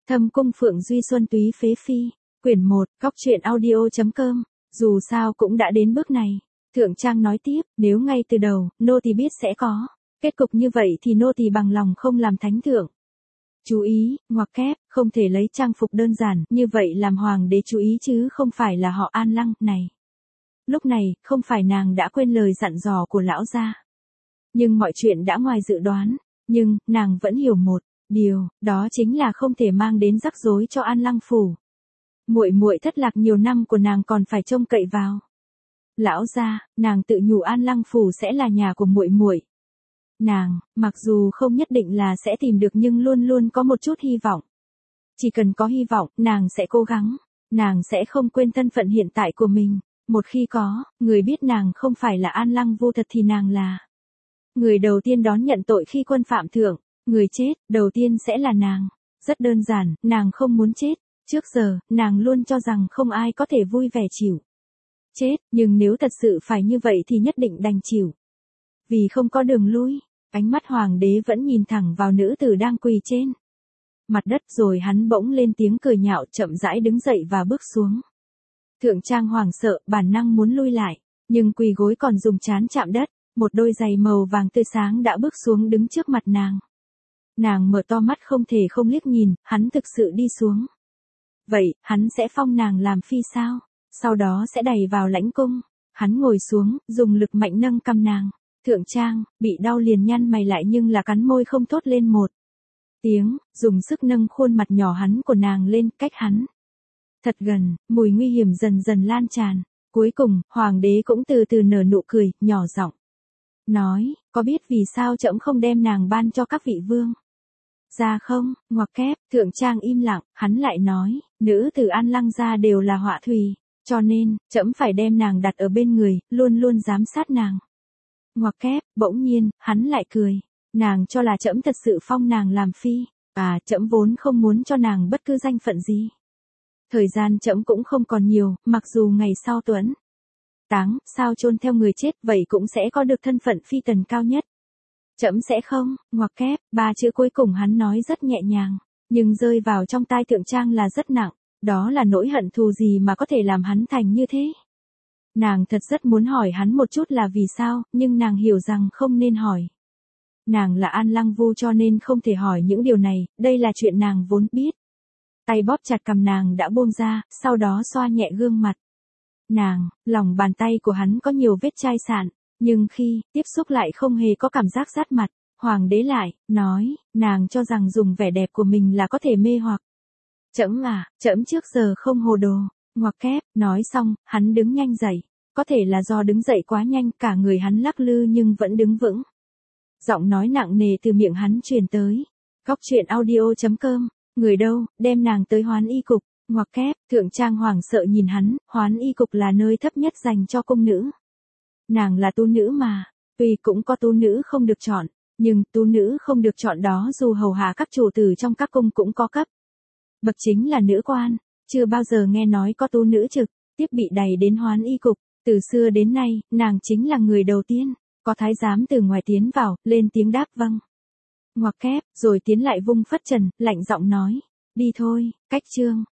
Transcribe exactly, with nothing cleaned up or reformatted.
Thâm cung Phượng Duy Xuân Túy Phế Phi, quyển một, góc truyện audio.com, dù sao cũng đã đến bước này. Thượng Trang nói tiếp, nếu ngay từ đầu, nô tỳ biết sẽ có kết cục như vậy thì nô tỳ bằng lòng không làm thánh thượng. Chú ý, ngoặc kép, không thể lấy trang phục đơn giản, như vậy làm hoàng đế chú ý chứ không phải là họ An Lăng, này. Lúc này, không phải nàng đã quên lời dặn dò của lão gia. Nhưng mọi chuyện đã ngoài dự đoán, nhưng, nàng vẫn hiểu một điều, đó chính là không thể mang đến rắc rối cho An Lăng phủ. Muội muội thất lạc nhiều năm của nàng còn phải trông cậy vào. Lão gia, nàng tự nhủ An Lăng phủ sẽ là nhà của muội muội. Nàng, mặc dù không nhất định là sẽ tìm được nhưng luôn luôn có một chút hy vọng. Chỉ cần có hy vọng, nàng sẽ cố gắng, nàng sẽ không quên thân phận hiện tại của mình. Một khi có, người biết nàng không phải là An Lăng vô thật thì nàng là người đầu tiên đón nhận tội khi quân phạm thượng, người chết, đầu tiên sẽ là nàng. Rất đơn giản, nàng không muốn chết. Trước giờ, nàng luôn cho rằng không ai có thể vui vẻ chịu chết, nhưng nếu thật sự phải như vậy thì nhất định đành chịu. Vì không có đường lui, ánh mắt hoàng đế vẫn nhìn thẳng vào nữ tử đang quỳ trên mặt đất, rồi hắn bỗng lên tiếng cười nhạo, chậm rãi đứng dậy và bước xuống. Thượng Trang hoảng sợ, bản năng muốn lui lại, nhưng quỳ gối còn dùng trán chạm đất, một đôi giày màu vàng tươi sáng đã bước xuống đứng trước mặt nàng. Nàng mở to mắt không thể không liếc nhìn, hắn thực sự đi xuống. Vậy, hắn sẽ phong nàng làm phi sao? Sau đó sẽ đẩy vào lãnh cung. Hắn ngồi xuống, dùng lực mạnh nâng cằm nàng. Thượng Trang, bị đau liền nhăn mày lại nhưng là cắn môi không thốt lên một tiếng, dùng sức nâng khuôn mặt nhỏ hắn của nàng lên, cách hắn thật gần, mùi nguy hiểm dần dần lan tràn. Cuối cùng, hoàng đế cũng từ từ nở nụ cười, nhỏ giọng nói, có biết vì sao trẫm không đem nàng ban cho các vị vương ra không? Ngoặc kép, Thượng Trang im lặng, hắn lại nói, nữ từ An Lăng gia đều là họa thủy, cho nên, trẫm phải đem nàng đặt ở bên người, luôn luôn giám sát nàng. Ngoặc kép, bỗng nhiên, hắn lại cười, nàng cho là trẫm thật sự phong nàng làm phi, à, trẫm vốn không muốn cho nàng bất cứ danh phận gì. Thời gian trẫm cũng không còn nhiều, mặc dù ngày sau tuấn táng, sao chôn theo người chết, vậy cũng sẽ có được thân phận phi tần cao nhất. Trẫm sẽ không, ngoặc kép, ba chữ cuối cùng hắn nói rất nhẹ nhàng, nhưng rơi vào trong tai Thượng Trang là rất nặng, đó là nỗi hận thù gì mà có thể làm hắn thành như thế. Nàng thật rất muốn hỏi hắn một chút là vì sao, nhưng nàng hiểu rằng không nên hỏi. Nàng là An Lăng Vu cho nên không thể hỏi những điều này, đây là chuyện nàng vốn biết. Tay bóp chặt cằm nàng đã buông ra, sau đó xoa nhẹ gương mặt nàng, lòng bàn tay của hắn có nhiều vết chai sạn, nhưng khi tiếp xúc lại không hề có cảm giác rát mặt. Hoàng đế lại nói, nàng cho rằng dùng vẻ đẹp của mình là có thể mê hoặc. Trẫm à, trẫm trước giờ không hồ đồ. Ngoặc kép, nói xong, hắn đứng nhanh dậy. Có thể là do đứng dậy quá nhanh, cả người hắn lắc lư nhưng vẫn đứng vững. Giọng nói nặng nề từ miệng hắn truyền tới. Góc truyện audio.com, người đâu, đem nàng tới Hoán Y Cục. Ngoặc kép, Thượng Trang hoảng sợ nhìn hắn, Hoán Y Cục là nơi thấp nhất dành cho cung nữ. Nàng là tu nữ mà, tuy cũng có tu nữ không được chọn, nhưng tu nữ không được chọn đó dù hầu hạ các chủ tử trong các cung cũng có cấp bậc, chính là nữ quan. Chưa bao giờ nghe nói có tu nữ trực tiếp bị đày đến Hoán Y Cục. Từ xưa đến nay, nàng chính là người đầu tiên có thái giám từ ngoài tiến vào, lên tiếng đáp vâng. Ngoặc kép, rồi tiến lại vung phất trần, lạnh giọng nói, đi thôi. Cách chương